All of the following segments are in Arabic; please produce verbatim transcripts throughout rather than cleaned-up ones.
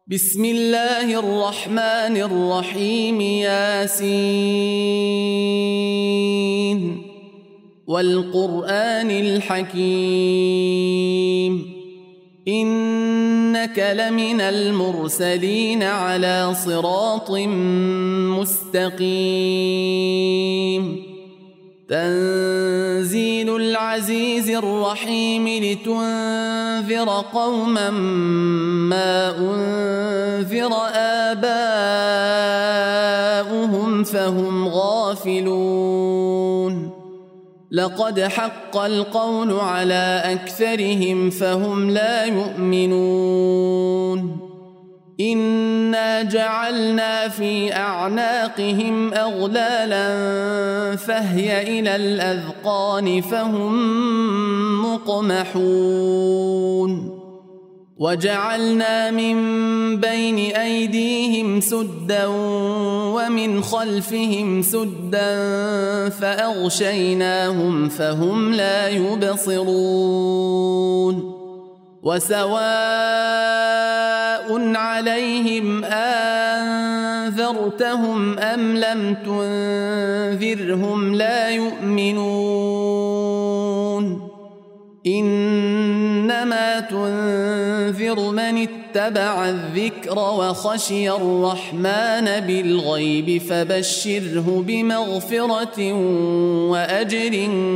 بسم الله الرحمن الرحيم. ياسين والقرآن الحكيم إنك لمن المرسلين على صراط مستقيم. تنزيل العزيز الرحيم لتنذر قوما ما أنذر آباؤهم فهم غافلون. لقد حق القول على أكثرهم فهم لا يؤمنون. إنا جعلنا في أعناقهم أغلالا فهي إلى الأذقان فهم مقمحون. وجعلنا من بين أيديهم سدا ومن خلفهم سدا فأغشيناهم فهم لا يبصرون. وسواء عليهم أنذرتهم أم لم تنذرهم لا يؤمنون. إنما تنذر من اتبع الذكر وخشي الرحمن بالغيب فبشره بمغفرة وأجر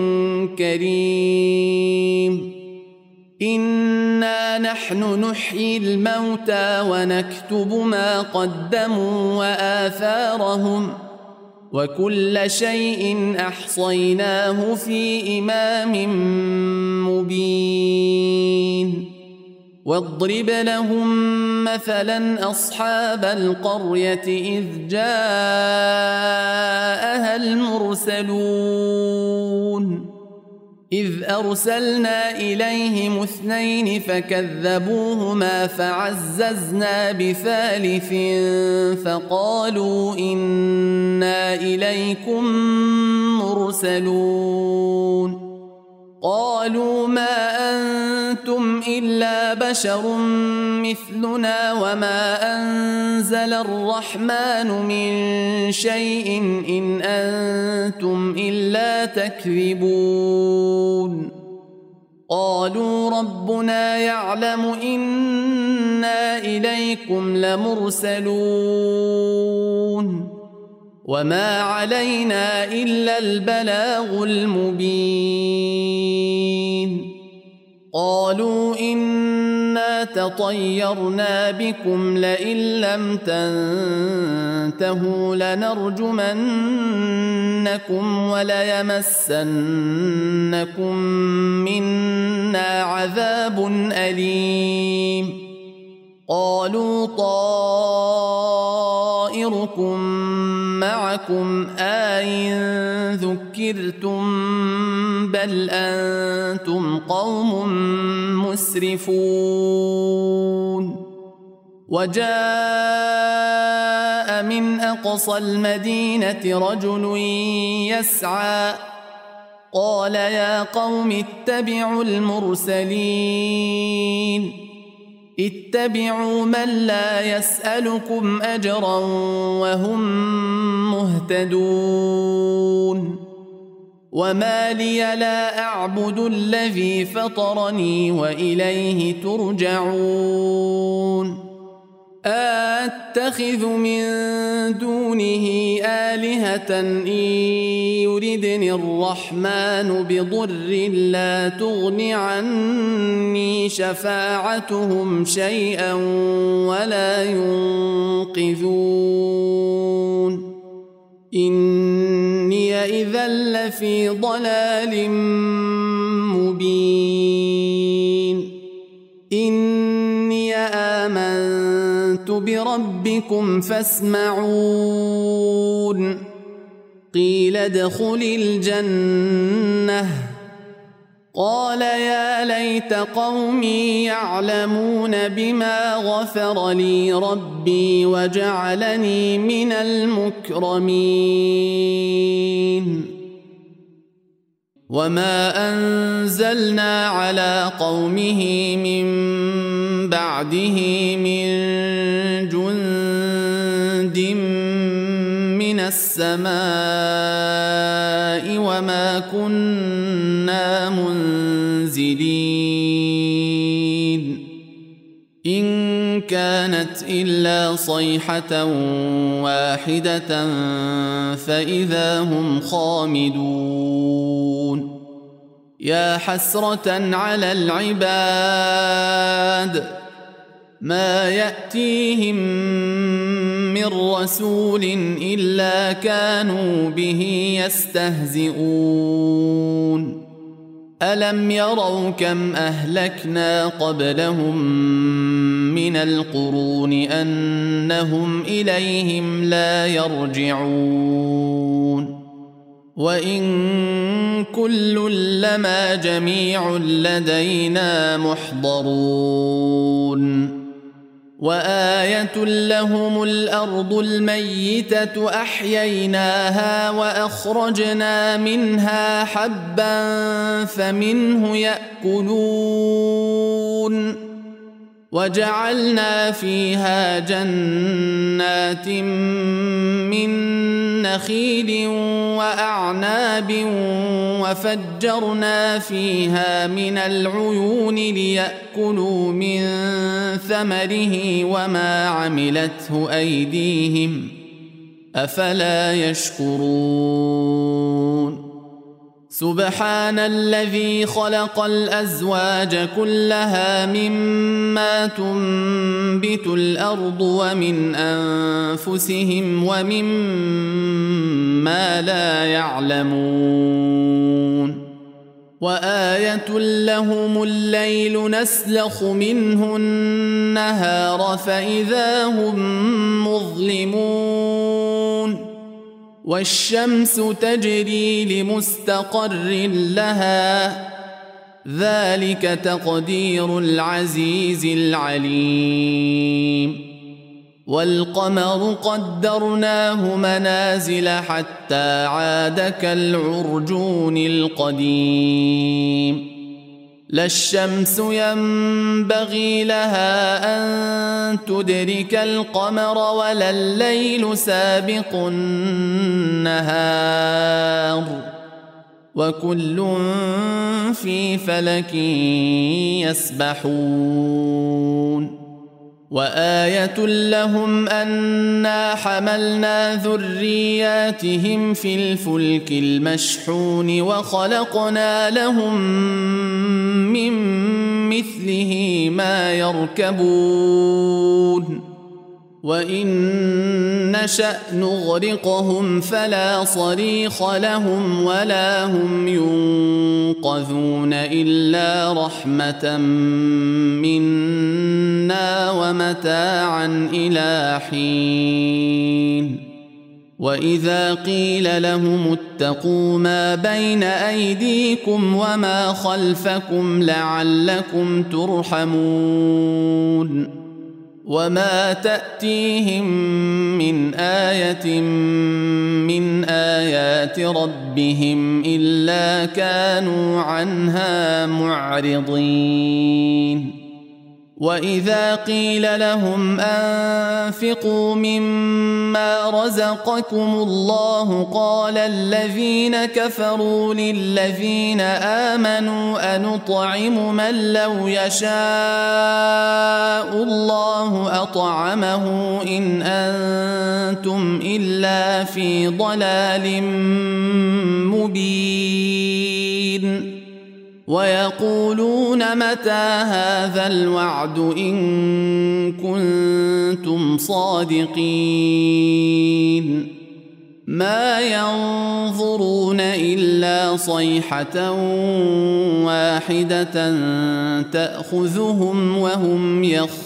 كريم. إنا نحن نحيي الموتى ونكتب ما قدموا وآثارهم وكل شيء أحصيناه في إمام مبين. واضرب لهم مثلا أصحاب القرية إذ جاءها المرسلون إذ أرسلنا إليهم اثنين فكذبوهما فعززنا بثالث فقالوا إنا إليكم مرسلون. قالوا ما أنتم إلا بشر مثلنا وما أنزل الرحمن من شيء إن أنتم إلا تكذبون. قالوا ربنا يعلم إنا إليكم لمرسلون وما علينا إلا البلاغ المبين. قالوا إنا تطيرنا بكم لئن لم تنتهوا لنرجمنكم وليمسنكم منا عذاب أليم. قالوا طائركم معكم أئن ذكرتم بل أنتم قوم مسرفون. وجاء من أقصى المدينة رجل يسعى قال يا قوم اتبعوا المرسلين اتبعوا من لا يسألكم أجرا وهم مهتدون. وما لي لا أعبد الذي فطرني وإليه ترجعون. أتخذ من دونه آلهة إن يردني الرحمن بضر لا تغن عني شفاعتهم شيئا ولا ينقذون. إني إذا لفي ضلال مبين. إني آمنت بربكم فاسمعون. قيل ادخل الجنة قال يا ليت قومي يعلمون بما غفر لي ربي وجعلني من المكرمين. وما أنزلنا على قومه من بعده من جند من السماء وما كنا منزلين إن كانت إلا صيحة واحدة فإذا هم خامدون يا حسرة على العباد ما يأتيهم من رسول إلا كانوا به يستهزئون ألم يروا كم أهلكنا قبلهم من القرون أنهم إليهم لا يرجعون وإن كل لما جميع لدينا محضرون وآية لهم الأرض الميتة أحييناها وأخرجنا منها حبا فمنه يأكلون وجعلنا فيها جنات من نخيل وأعناب وفجرنا فيها من العيون ليأكلوا من ثمره وما عملته أيديهم أفلا يشكرون سبحان الذي خلق الأزواج كلها مما تنبت الأرض ومن أنفسهم ومما لا يعلمون وآية لهم الليل نسلخ منه النهار فإذا هم مظلمون والشمس تجري لمستقر لها ذلك تقدير العزيز العليم والقمر قدرناه منازل حتى عاد كالعرجون القديم لا الشمس ينبغي لها أن تدرك القمر ولا الليل سابق النهار وكل في فلك يسبحون وآية لهم أنا حملنا ذرياتهم في الفلك المشحون وخلقنا لهم من مثله ما يركبون وإن نشأ نغرقهم فلا صريخ لهم ولا هم ينقذون إلا رحمة منا ومتاعا إلى حين وإذا قيل لهم اتقوا ما بين أيديكم وما خلفكم لعلكم ترحمون وما تأتيهم من آية من آيات ربهم إلا كانوا عنها معرضين وإذا قيل لهم أنفقوا مما رزقكم الله قال الذين كفروا للذين آمنوا أنطعم من لو يشاء الله أطعمه إن أنتم إلا في ضلال مبين ويقولون متى هذا الوعد إن كنتم صادقين ما ينظرون إلا صيحة واحدة تأخذهم وهم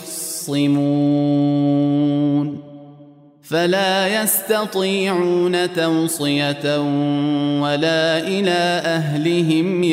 يخصمون فلا يستطيعون توصية ولا إلى أهلهم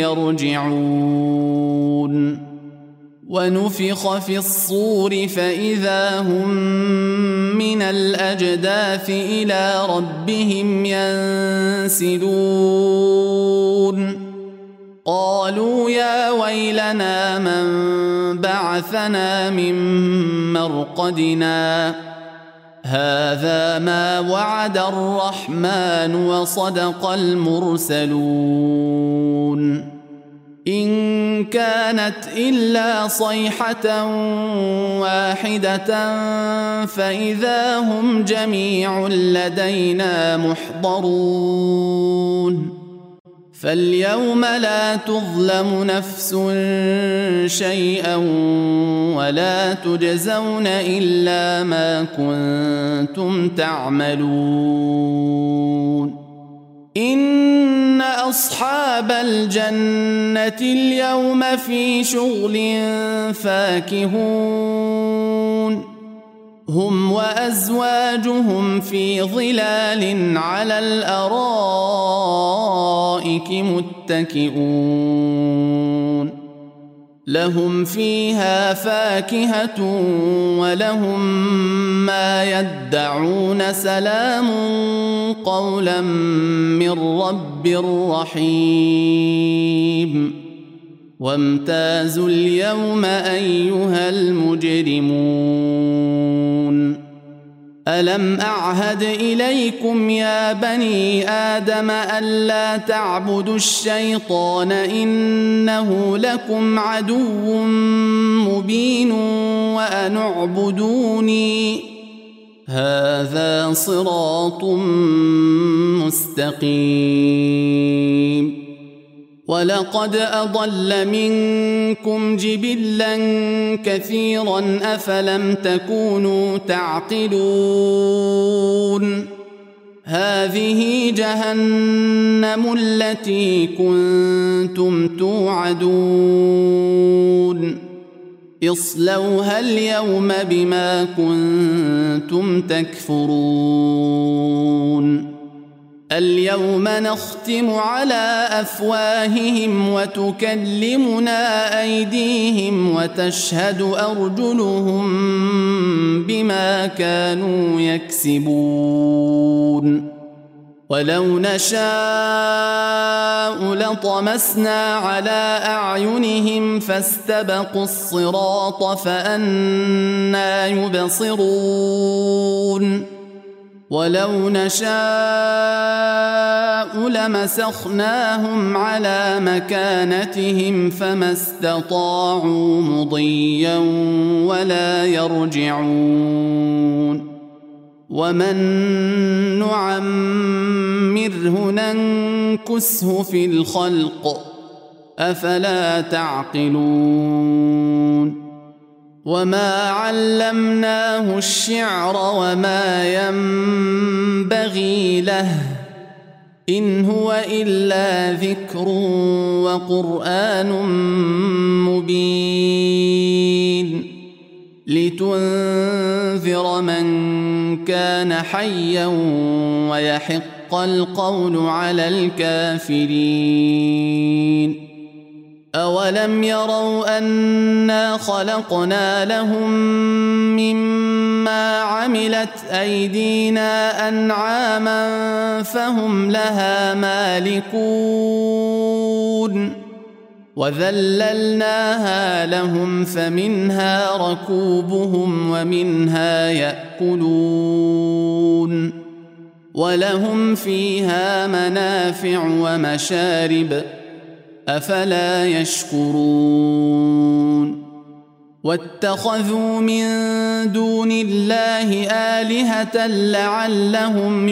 يرجعون ونفخ في الصور فإذا هم من الأجداث إلى ربهم ينسلون قالوا يا ويلنا من بعثنا من مرقدنا هذا ما وعد الرحمن وصدق المرسلون إن كانت إلا صيحة واحدة فإذا هم جميع لدينا محضرون فاليوم لا تظلم نفس شيئا ولا تجزون إلا ما كنتم تعملون إن أصحاب الجنة اليوم في شغل فاكهون هم وأزواجهم في ظلال على الأرائك متكئون لهم فيها فاكهة ولهم ما يدعون سلام قولا من رب رحيم وامتازوا اليوم أيها المجرمون ألم أعهد إليكم يا بني آدم ألا تعبدوا الشيطان إنه لكم عدو مبين وأن اعبدوني هذا صراط مستقيم ولقد أضل منكم جبلا كثيرا أفلم تكونوا تعقلون هذه جهنم التي كنتم توعدون اصلوها اليوم بما كنتم تكفرون اليوم نختم على أفواههم وتكلمنا أيديهم وتشهد أرجلهم بما كانوا يكسبون ولو نشاء لطمسنا على أعينهم فاستبقوا الصراط فأنى يبصرون ولو نشاء لمسخناهم على مكانتهم فما استطاعوا مضيا ولا يرجعون ومن نعمره ننكسه في الخلق أفلا تعقلون وما علمناه الشعر وما ينبغي له إن هو إلا ذكر وقرآن مبين لتنذر من كان حيا ويحق القول على الكافرين أولم يروا أنا خلقنا لهم مما عملت أيدينا أنعاما فهم لها مالكون وذللناها لهم فمنها ركوبهم ومنها يأكلون ولهم فيها منافع ومشارب أفلا يشكرون واتخذوا من دون الله آلهة لعلهم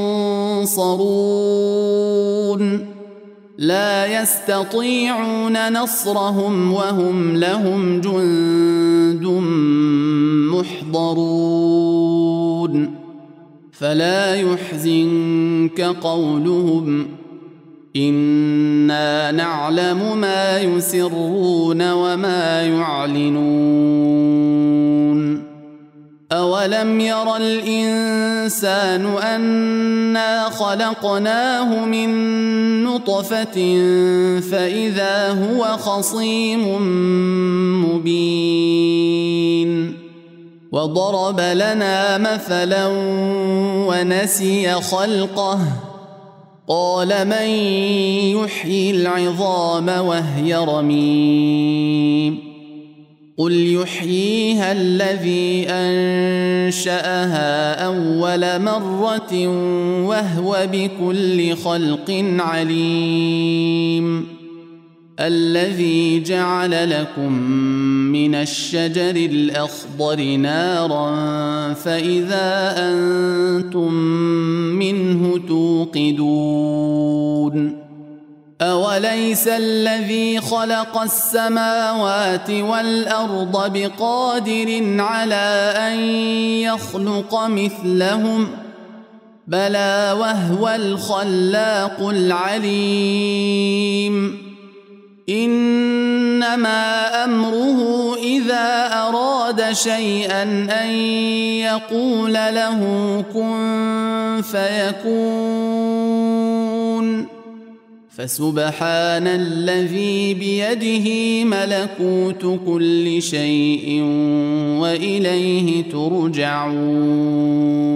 ينصرون لا يستطيعون نصرهم وهم لهم جند محضرون فلا يحزنك قولهم إنا نعلم ما يسرون وما يعلنون أولم ير الإنسان أنا خلقناه من نطفة فإذا هو خصيم مبين وضرب لنا مثلا ونسي خلقه قال من يحيي العظام وهي رميم قل يحييها الذي أنشأها أول مرة وهو بكل خلق عليم الذي جعل لكم من الشجر الأخضر نارا فإذا أنتم منه توقدون أوليس الذي خلق السماوات والأرض بقادر على أن يخلق مثلهم بلى وهو الخلاق العليم إنما أمره إذا أراد شيئا أن يقول له كن فيكون فسبحان الذي بيده ملكوت كل شيء وإليه ترجعون